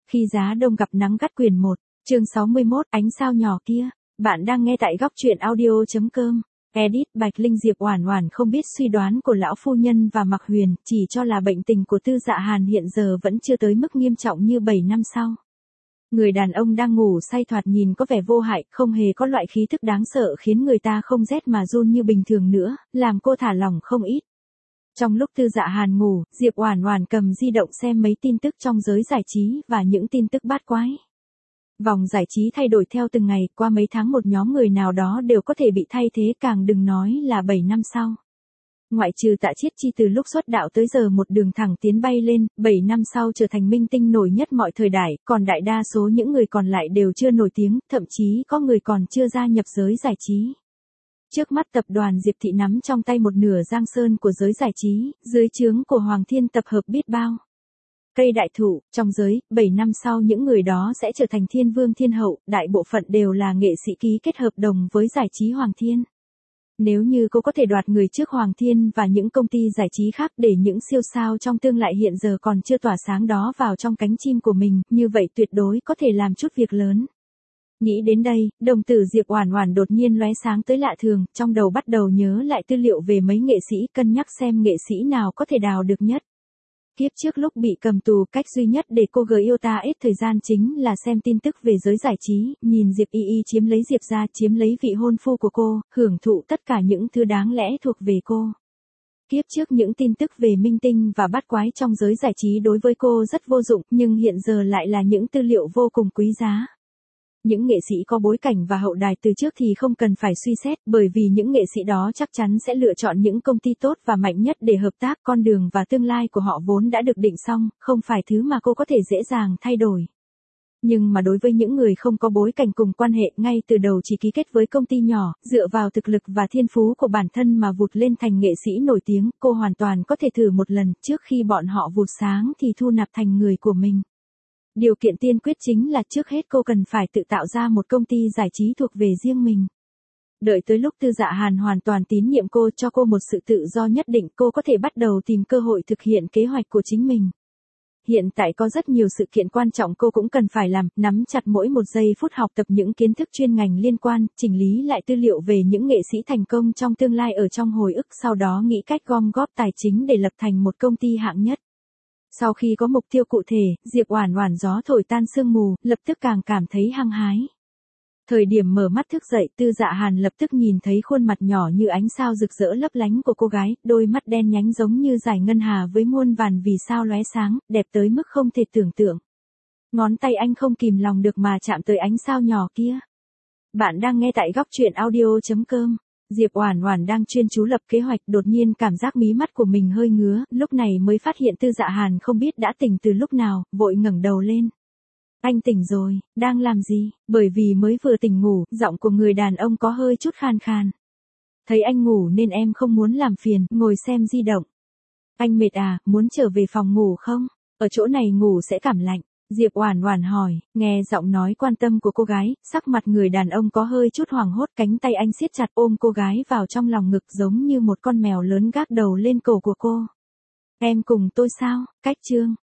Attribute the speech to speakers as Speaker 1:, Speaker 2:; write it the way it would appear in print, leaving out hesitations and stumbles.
Speaker 1: Khi giá đông gặp nắng gắt quyển 1, chương 61, ánh sao nhỏ kia. Bạn đang nghe tại góc truyện audio.com. Edit Bạch Linh. Diệp Oản Oản không biết suy đoán của lão phu nhân và Mạc Huyền, chỉ cho là bệnh tình của Tư Dạ Hàn hiện giờ vẫn chưa tới mức nghiêm trọng như 7 năm sau. Người đàn ông đang ngủ say thoạt nhìn có vẻ vô hại, không hề có loại khí thức đáng sợ khiến người ta không rét mà run như bình thường nữa, làm cô thả lỏng không ít. Trong lúc Tư Dạ Hàn ngủ, Diệp Oản Oản cầm di động xem mấy tin tức trong giới giải trí và những tin tức bát quái. Vòng giải trí thay đổi theo từng ngày, qua mấy tháng một nhóm người nào đó đều có thể bị thay thế, càng đừng nói là 7 năm sau. Ngoại trừ Tạ Chiết Chi từ lúc xuất đạo tới giờ một đường thẳng tiến bay lên, 7 năm sau trở thành minh tinh nổi nhất mọi thời đại, còn đại đa số những người còn lại đều chưa nổi tiếng, thậm chí có người còn chưa gia nhập giới giải trí. Trước mắt tập đoàn Diệp Thị nắm trong tay một nửa giang sơn của giới giải trí, dưới trướng của Hoàng Thiên tập hợp biết bao cây đại thụ, trong giới, 7 năm sau những người đó sẽ trở thành thiên vương thiên hậu, đại bộ phận đều là nghệ sĩ ký kết hợp đồng với giải trí Hoàng Thiên. Nếu như cô có thể đoạt người trước Hoàng Thiên và những công ty giải trí khác để những siêu sao trong tương lai hiện giờ còn chưa tỏa sáng đó vào trong cánh chim của mình, như vậy tuyệt đối có thể làm chút việc lớn. Nghĩ đến đây, đồng tử Diệp Oản Oản đột nhiên lóe sáng tới lạ thường, trong đầu bắt đầu nhớ lại tư liệu về mấy nghệ sĩ, cân nhắc xem nghệ sĩ nào có thể đào được nhất. Kiếp trước lúc bị cầm tù, cách duy nhất để cô gái yêu ta ít thời gian chính là xem tin tức về giới giải trí, nhìn Diệp Y Y chiếm lấy Diệp gia, chiếm lấy vị hôn phu của cô, hưởng thụ tất cả những thứ đáng lẽ thuộc về cô. Kiếp trước những tin tức về minh tinh và bát quái trong giới giải trí đối với cô rất vô dụng, nhưng hiện giờ lại là những tư liệu vô cùng quý giá. Những nghệ sĩ có bối cảnh và hậu đài từ trước thì không cần phải suy xét, bởi vì những nghệ sĩ đó chắc chắn sẽ lựa chọn những công ty tốt và mạnh nhất để hợp tác, con đường và tương lai của họ vốn đã được định xong, không phải thứ mà cô có thể dễ dàng thay đổi. Nhưng mà đối với những người không có bối cảnh cùng quan hệ, ngay từ đầu chỉ ký kết với công ty nhỏ, dựa vào thực lực và thiên phú của bản thân mà vụt lên thành nghệ sĩ nổi tiếng, cô hoàn toàn có thể thử một lần, trước khi bọn họ vụt sáng thì thu nạp thành người của mình. Điều kiện tiên quyết chính là trước hết cô cần phải tự tạo ra một công ty giải trí thuộc về riêng mình. Đợi tới lúc Tư Dạ Hàn hoàn toàn tín nhiệm cô, cho cô một sự tự do nhất định, cô có thể bắt đầu tìm cơ hội thực hiện kế hoạch của chính mình. Hiện tại có rất nhiều sự kiện quan trọng cô cũng cần phải làm, nắm chặt mỗi một giây phút, học tập những kiến thức chuyên ngành liên quan, chỉnh lý lại tư liệu về những nghệ sĩ thành công trong tương lai ở trong hồi ức, sau đó nghĩ cách gom góp tài chính để lập thành một công ty hạng nhất. Sau khi có mục tiêu cụ thể, Diệp Oản Oản gió thổi tan sương mù, lập tức càng cảm thấy hăng hái. Thời điểm mở mắt thức dậy, Tư Dạ Hàn lập tức nhìn thấy khuôn mặt nhỏ như ánh sao rực rỡ lấp lánh của cô gái, đôi mắt đen nhánh giống như dải ngân hà với muôn vàn vì sao lóe sáng, đẹp tới mức không thể tưởng tượng. Ngón tay anh không kìm lòng được mà chạm tới ánh sao nhỏ kia. Bạn đang nghe tại góc truyện audio.com. Diệp Oản Oản đang chuyên chú lập kế hoạch, đột nhiên cảm giác mí mắt của mình hơi ngứa, lúc này mới phát hiện Tư Dạ Hàn không biết đã tỉnh từ lúc nào, vội ngẩng đầu lên. Anh tỉnh rồi, đang làm gì? Bởi vì mới vừa tỉnh ngủ, giọng của người đàn ông có hơi chút khan khan. Thấy anh ngủ nên em không muốn làm phiền, ngồi xem di động. Anh mệt à, muốn trở về phòng ngủ không? Ở chỗ này ngủ sẽ cảm lạnh. Diệp Oản Oản hỏi, nghe giọng nói quan tâm của cô gái, sắc mặt người đàn ông có hơi chút hoảng hốt, cánh tay anh siết chặt ôm cô gái vào trong lòng ngực giống như một con mèo lớn gác đầu lên cổ của cô. Em cùng tôi sao? Cách chương.